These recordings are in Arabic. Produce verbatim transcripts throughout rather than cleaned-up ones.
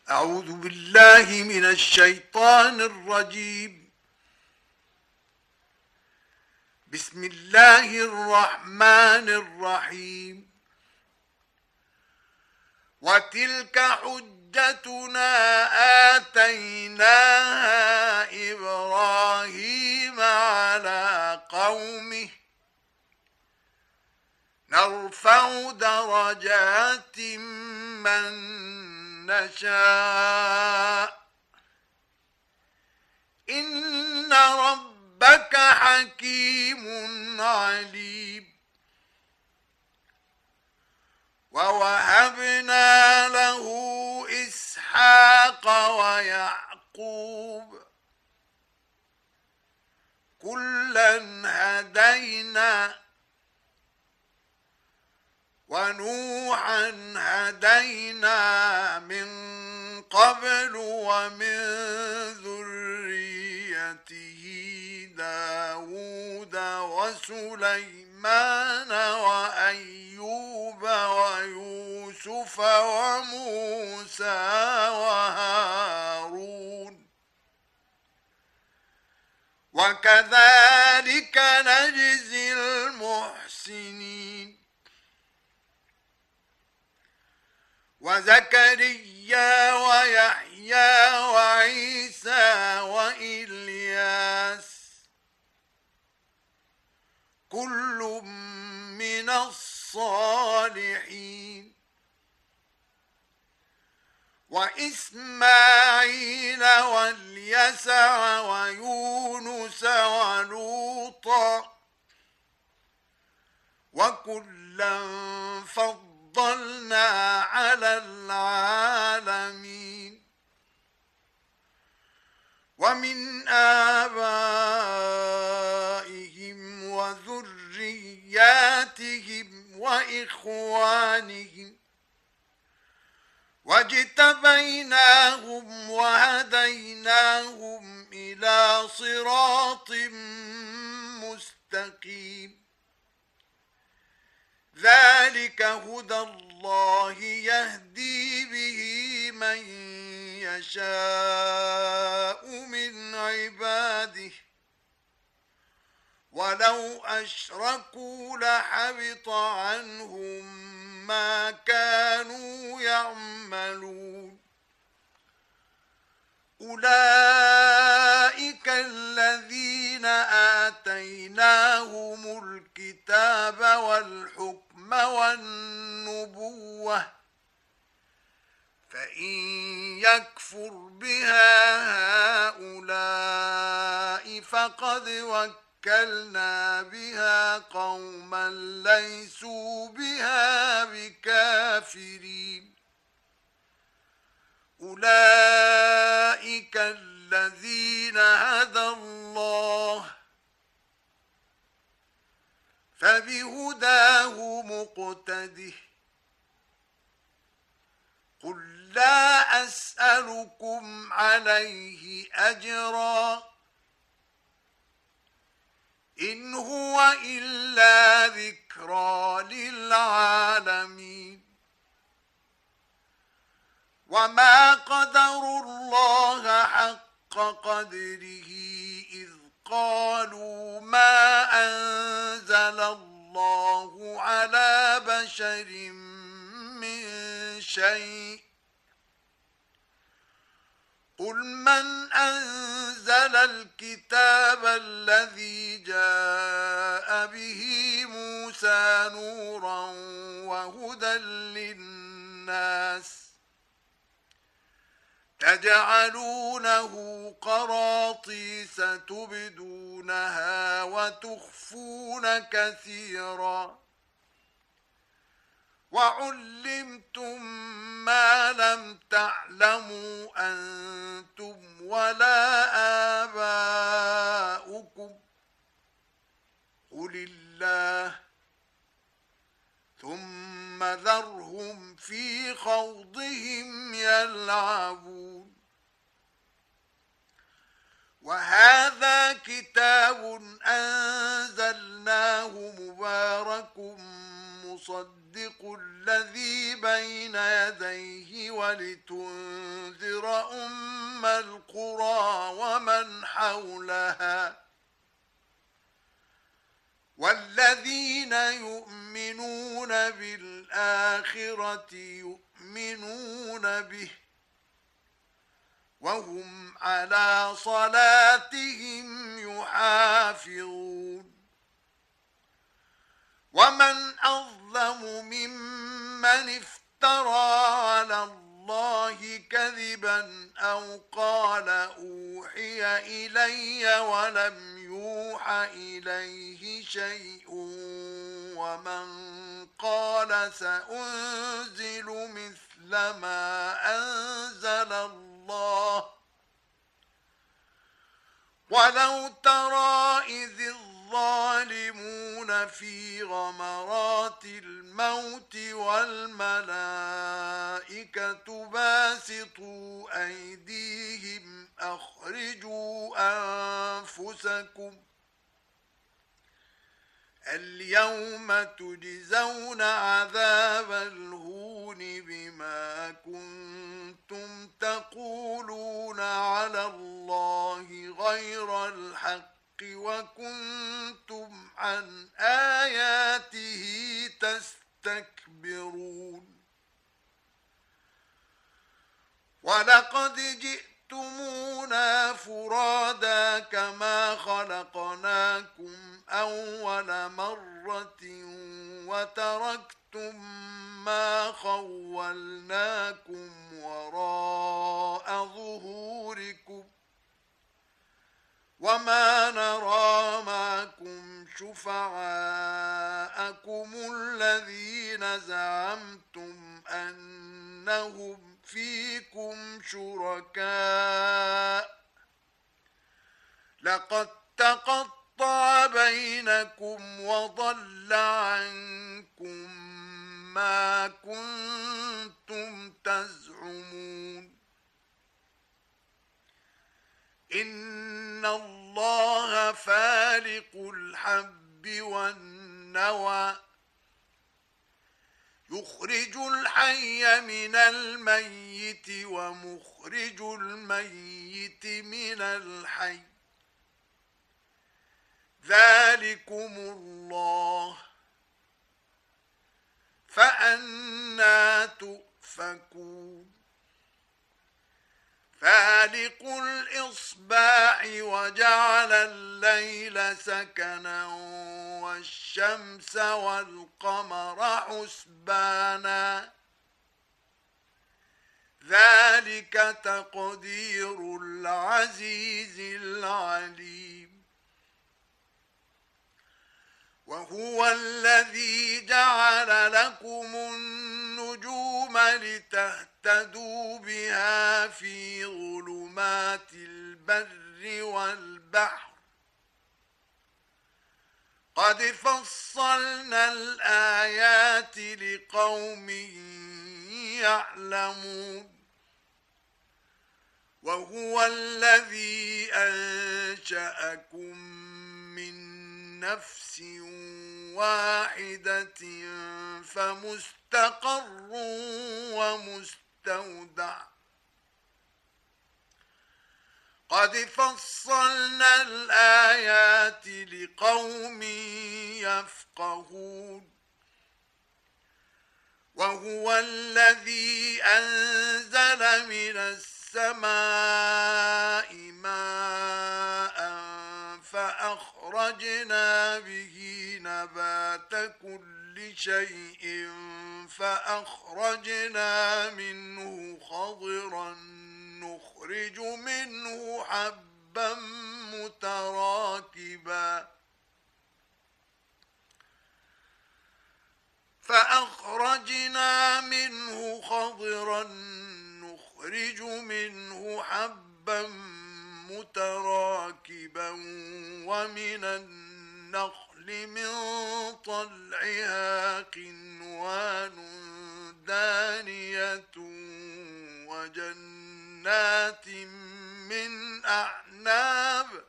أعوذ بالله من الشيطان الرجيم. بسم الله الرحمن الرحيم. وتلك حجتنا آتيناها إبراهيم على قومه نرفع درجات من نشاء إن ربك حكيم عليم. ووهبنا له إسحاق ويعقوب كلا هدينا ونوحا هدينا من قبل ومن ذريته داود وسليمان وأيوب ويوسف وموسى وهارون وكذلك نجزي المحسنين. وزكريا ويحيى وعيسى وإلياس كل من الصالحين وإسماعيل واليسع ويونس ولوطا وكلا فضلنا فضلنا على العالمين. ومن آبائهم وذرياتهم وإخوانهم واجتبيناهم وهديناهم إلى صراط مستقيم. ذلك هدى الله يهدي به من يشاء من عباده ولو أشركوا لحبط عنهم ما كانوا يعملون. أولئك الذين آتيناهم الكتاب والحكم والنبوة فإن يكفر بها هؤلاء فقد وكلنا بها قوما ليسوا بها بكافرين. أولئك الذين هدى الله فبهداه مقتده. قل لا أسألكم عليه أجرا إن هو إلا ذكرى للعالمين. وما قدروا الله حق قدره إذ قالوا ما أنزل الله على بشر من شيء قل من أنزل الكتاب الذي جاء به موسى نورا وهدى للناس تجعلونه قراطيس تبدونها وتخفون كثيرا وعلمتم ما لم تعلموا أنتم ولا آباؤكم قل الله ثم ذرهم في خوضهم يلعبون. وهذا كتاب أنزلناه مبارك مصدق الذي بين يديه ولتنذر أم القرى ومن حولها والذين يؤمنون بالآخرة يؤمنون به وهم على صلاتهم يحافظون ومن أظلم ممن افترى على الله كذبا أو قال أوحي إلي ولم يوح إليه شيء ومن قال سأنزل مثل ما أنزل الله ولو ترى إذ الظالمون في غمرات الموت والملائكة باسطوا أيديهم أخرجوا أنفسكم اليوم تجزون عذاب الهون بما كنتم تقولون على الله غير الحق وكنتم عن آياته تستكبرون ولقد جئتمونا فرادا كما خلقناكم أول مرة وتركتم ما خولناكم وراء ظهوركم وما نرى معكم شفعاءكم الذين زعمتم أنهم فيكم شركاء لقد تقطع بينكم وضل عنكم ما كنتم تزعمون إن الله فالق الحب والنوى يخرج الحي من الميت ومخرج الميت من الحي ذلكم الله فأنى تؤفكون فالق الإصباح وجعل الليل سكنا والشمس والقمر حسبانا ذلك تقدير العزيز العليم وهو الذي جعل لكم النجوم لتهتدوا بها في ظلمات البر والبحر قد فصلنا الآيات لقوم يعلمون وهو الذي أنشأكم من نفس واحدة فمستقر ومستودع قد فصلنا الآيات لقوم يفقهون وهو الذي أنزل من السماء ماء فأخرجنا به نبات كل شيء فأخرجنا منه خضرا نخرج منه حبا متراكبا فأخرجنا منه خضرا نخرج منه حبا متراكبا ومن النخل من طلعها قنوان دانية وجنات من أعناب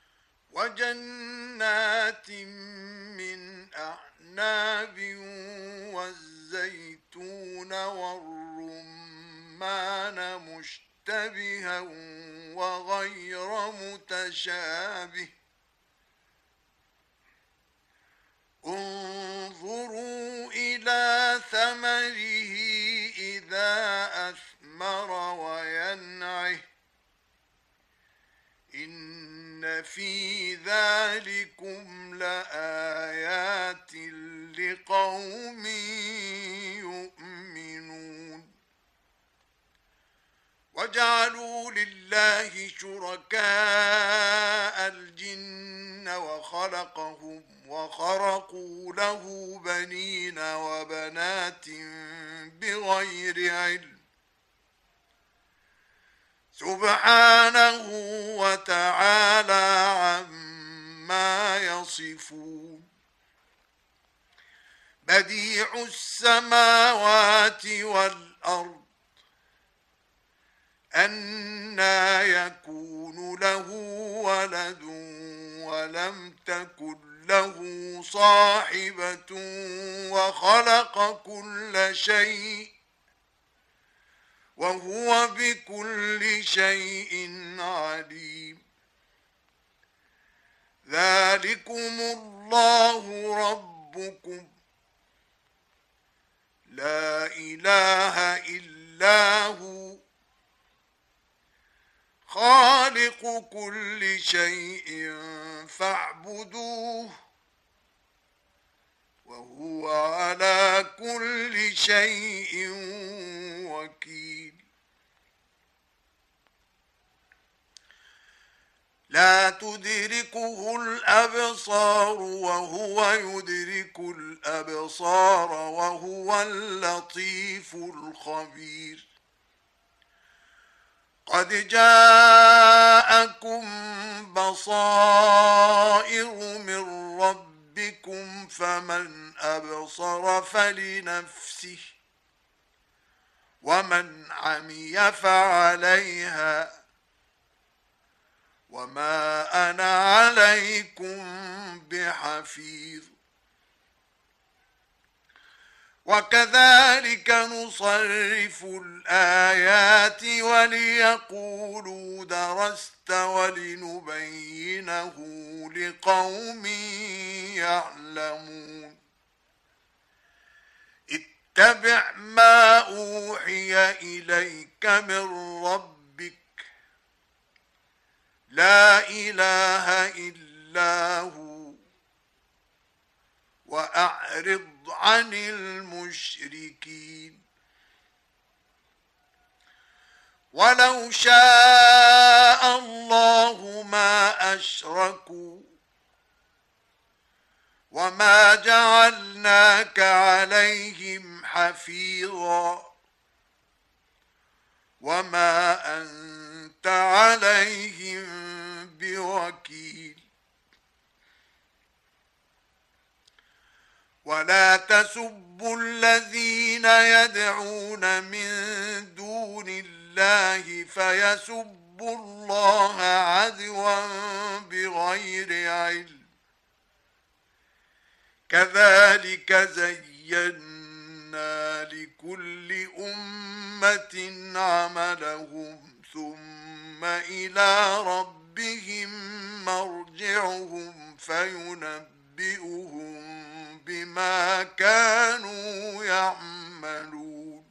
وجنات من أعناب والزيتون والرمان مشتبها وغير متشابه انظروا إلى ثمره إذا أثمر وينعه إن في ذلكم لآيات لقوم يؤمنون وجعلوا لله شركاء الجن وخلقهم وخرقوا له بنين وبنات بغير علم سبحانه وتعالى عما يصفون بديع السماوات والأرض أنى يكون له ولد ولم تكن له صاحبة وخلق كل شيء وهو بكل شيء عليم ذلكم الله ربكم لا إله إلا هو خالق كل شيء فاعبدوه وهو على كل شيء وكيل لا تدركه الأبصار وهو يدرك الأبصار وهو اللطيف الخبير قد جاءكم بصائر من ربكم فمن أبصر فلنفسه ومن عمي فعليها وما أنا عليكم بحفيظ وكذلك نصرف الآيات وليقولوا درست ولنبينه لقوم يعلمون اتبع ما أوحي إليك من ربك لا إله إلا هو وأعرض عن المشركين ولو شاء الله ما أشركوا وما جعلناك عليهم حفيظا وما أنت عليهم بوكيل ولا تسبوا الذين يدعون من دون الله فيسبوا الله عدوا بغير علم كذلك زينا لكل أمة عملهم ثم إلى ربهم مرجعهم فينبئهم بما كانوا يعملون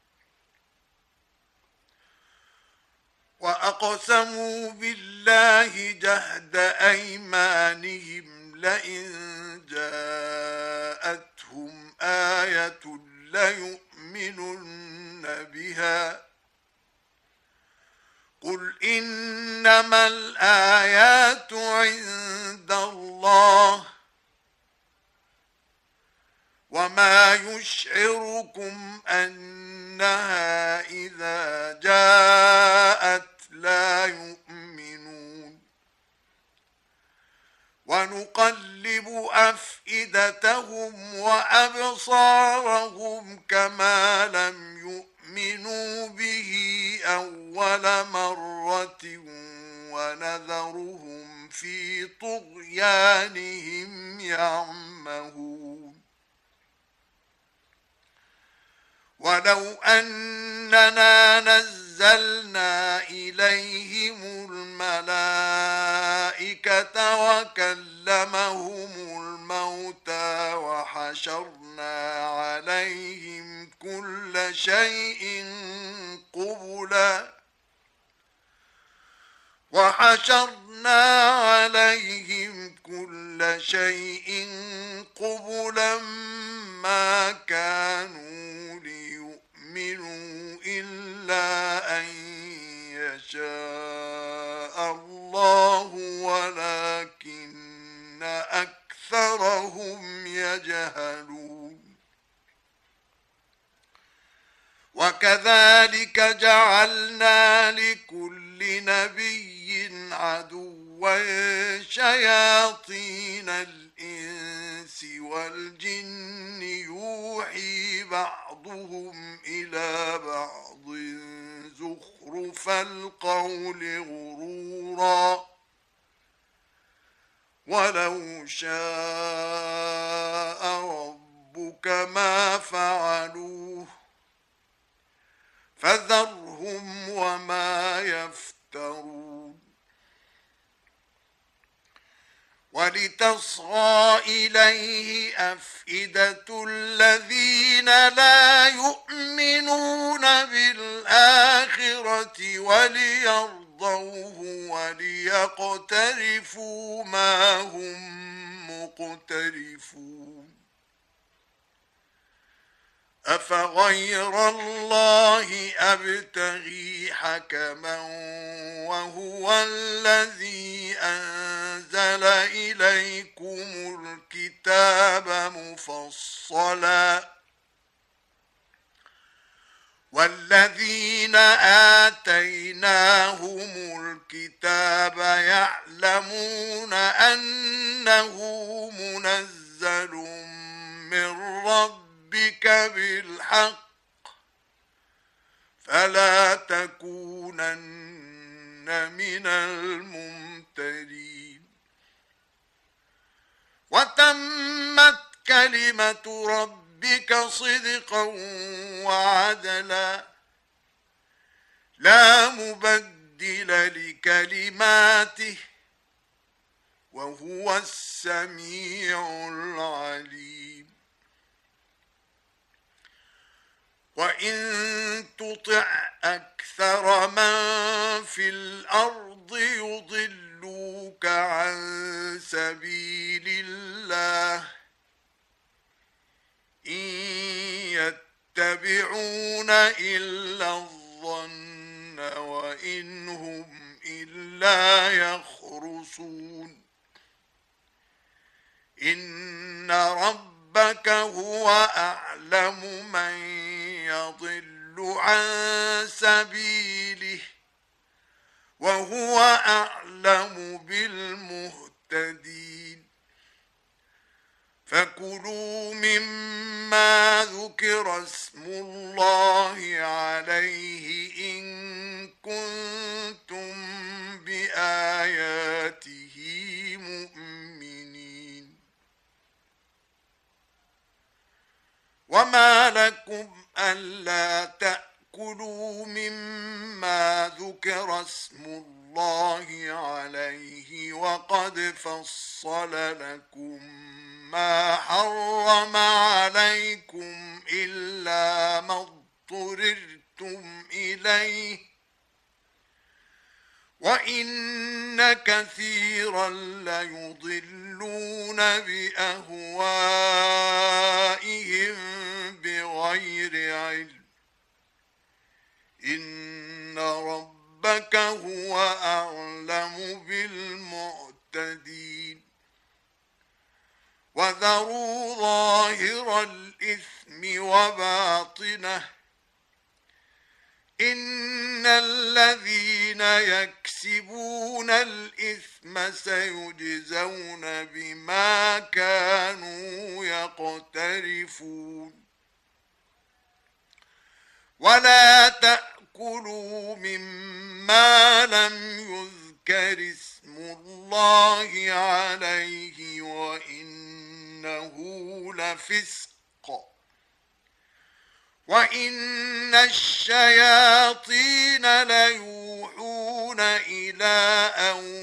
وأقسموا بالله جهد أيمانهم لئن جاءتهم آية ليؤمنن بها قل إنما الآيات عند الله وما يشعركم أنها إذا جاءت لا يؤمنون ونقلب أفئدتهم وأبصارهم كما لم يؤمنوا به أول مرة ونذرهم في طغيانهم يعمهون ولو أننا نزلنا إليهم الملائكة وكلمهم الموتى وحشرنا عليهم كل شيء قبلا وحشرنا عليهم كل شيء قبلا ما كانوا ليؤمنوا إلا أن يشاء الله ولكن أكثرهم يجهلون. وكذلك جعلنا لكل نبي عدوا شياطين الإنس والجن يوحي بعضهم إلى بعض زخرف القول غرورا ولو شاء ربك ما فعلوه فذرهم وما يفترون. ولتصغى إليه أفئدة الذين لا يؤمنون بالآخرة وليرضوه وليقترفوا ما هم مقترفون. أفغير الله أبتغي حكما وهو الذي أنزل إليكم الكتاب مفصلا والذين آتيناهم الكتاب يعلمون أنه منزل من ربهم بك بالحق فلا تكونن من الممترين. وتمت كلمة ربك صدقا وعدلا لا مبدل لكلماته وهو السميع العليم. وإن تطع أكثر من في الأرض يضلوك عن سبيل الله إن يتبعون إلا الظن وإن هم إلا يخرصون. إن ربك هو أعلم من يضل عن سبيله وهو أعلم بالمهتدين. فكلوا مما ذكر اسم الله عليه إن كنتم بآياته مؤمنين. وما لكم ألا تأكلوا مما ذكر اسم الله عليه وقد فصل لكم ما حرم عليكم إلا ما اضطررتم إليه وإن كثيرا ليضلون بأهوائهم بغير علم. إن ربك هو أعلم بالمعتدين. وذروا ظاهر الإثم وباطنه إن الذين يكسبون الإثم سيجزون بما كانوا يقترفون. ولا تأكلوا مما لم يذكر اسم الله عليه وإنه لفسق وإن الشياطين ليوحون إلى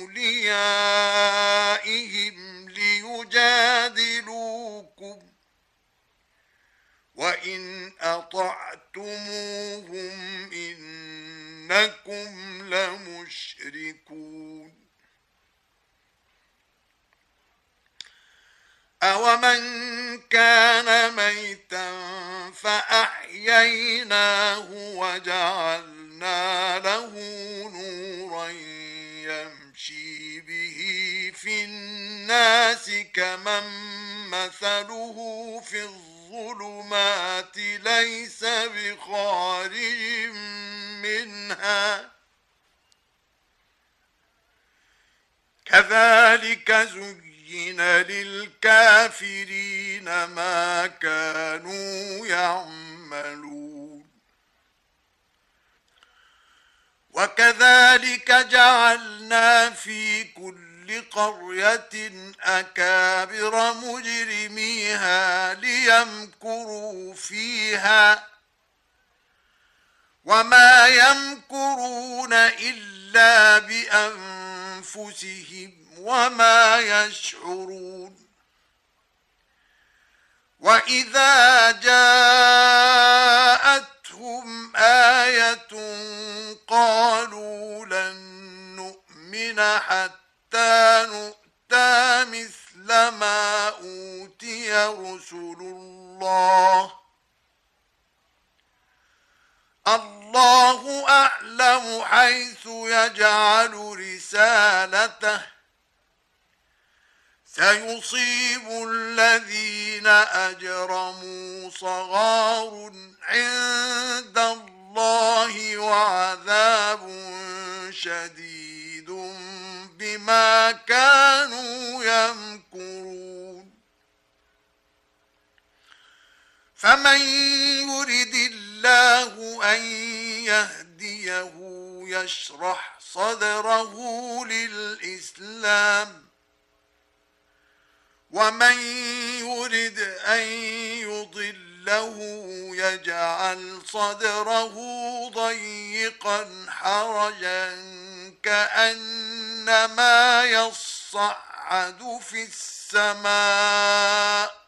أوليائهم ليجادلوكم وإن أطعتموهم إنكم لمشركون أومن كان ميتا فأحييناه وجعلنا له نورا يمشي به في الناس كمن مثله في الظلمات ليس بخارج منها كذلك زين للكافرين ما كانوا يعملون وكذلك جعلنا في كل قرية أكابر مجرميها ليمكروا فيها وما يمكرون إلا بأنفسهم وما يشعرون وإذا جاءتهم آية قالوا لن نؤمن حتى نؤتى مثل ما أوتي رسل الله الله أعلم حيث يجعل رسالته سيصيب الذين أجرموا صغار عند الله وعذاب شديد بما كانوا يمكرون فمن يرد الله أن يهديه يشرح صدره للإسلام ومن يرد أن يضله يجعل صدره ضيقا حرجا كأنما يصعد في السماء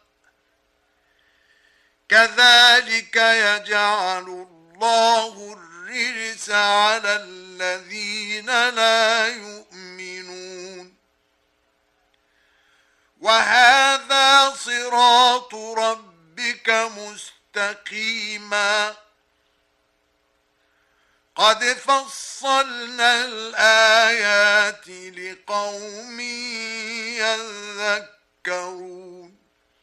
كذلك يجعل الله الرجس على الذين لا يؤمنون وهذا صراط ربك مستقيما قد فصلنا الآيات لقوم يذكرون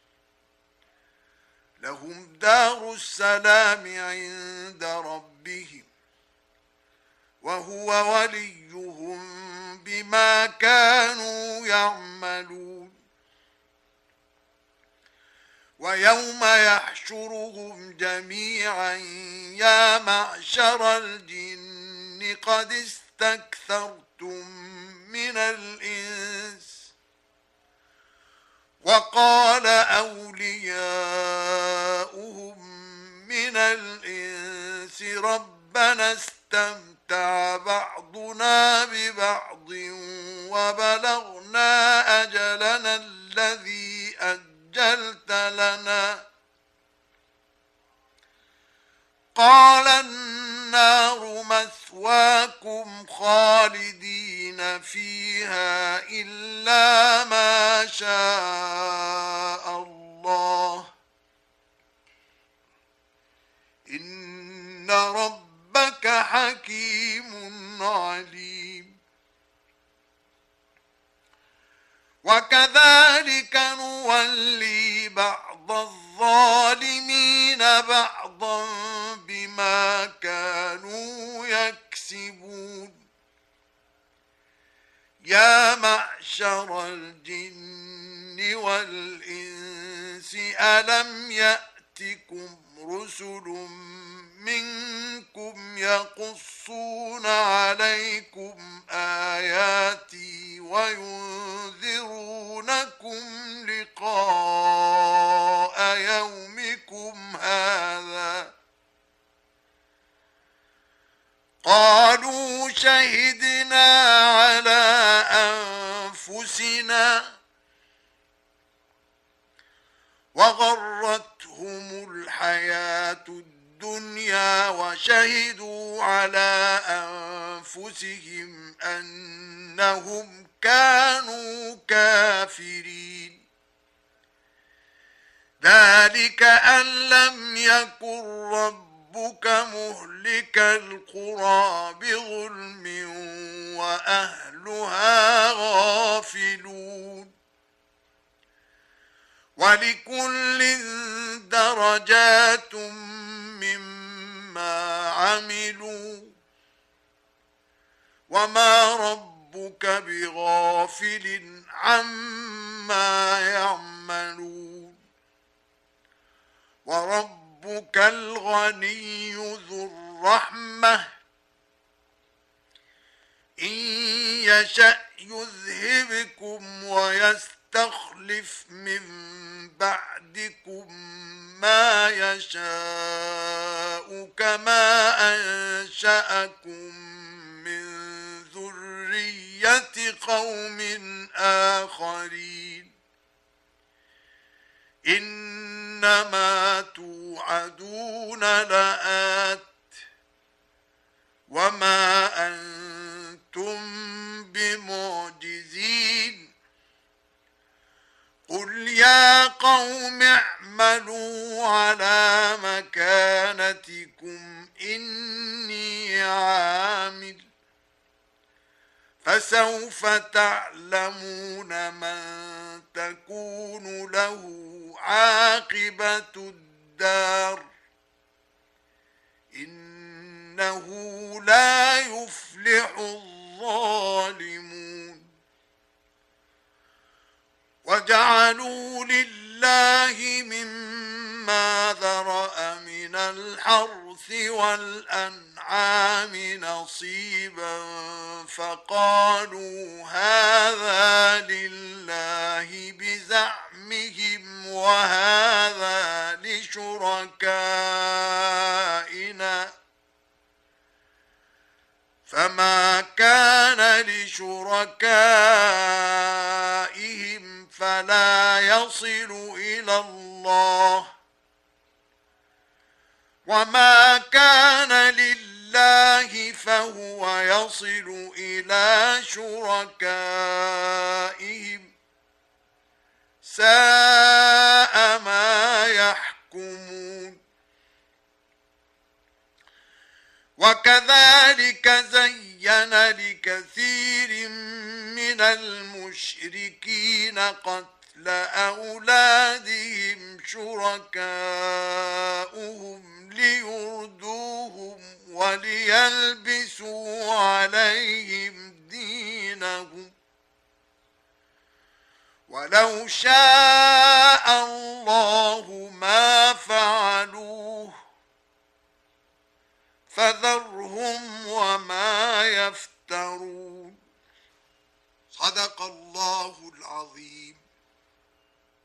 لهم دار السلام عند ربهم وهو وليهم بما كانوا يعملون ويوم يحشرهم جميعا يا معشر الجن قد استكثرتم من الإنس وقال أولياؤهم من الإنس ربنا استمتع بعضنا ببعض وبلغنا أجلنا الذي أجلت لنا قال النار مثواكم خالدين فيها إلا ما شاء الله إن ربك حكيم عليم وكذلك نولي بعض الظالمين بعضا بما كانوا يكسبون يا معشر الجن والإنس ألم يأتكم رسل منكم يقصون عليكم آياتي وينذرونكم لقاء يومكم هذا شهدنا على أنفسنا وغرتهم الحياة الدنيا وشهدوا على أنفسهم أنهم كانوا كافرين. ذلك أن لم يكن ربك مهلك القرى بظلم وأهلها غافلون. ولكل درجات مما عملوا وما ربك بغافل عما يعملون. وربك الغني ذو الرحمة إن يشأ يذهبكم ويستخلف من بعدكم ما يشاء كما أنشأكم من ذرية قوم آخرين. إنما توعدون لآت وما أنتم بمعجزين. قل يا قوم اعملوا على مكانتكم إني عامل فسوف تعلمون من تكون له عاقبة الدار إنه لا يفلح الظالمون. وجعلوا لله مما ذرأ من الحرث والأنعام نصيبا فقالوا هذا لله بزعمهم وهذا لشركائنا فما كان لشركائهم فلا يصل إلى الله وما كان لله فهو يصل إلى شركائهم ساء ما يحكمون. وكذلك زين لكثير من المشركين قتل أولادهم شركاؤهم ليردوهم وليلبسوا عليهم دينهم ولو شاء الله ما فعلوه فذرهم وما يفترون. صدق الله العظيم.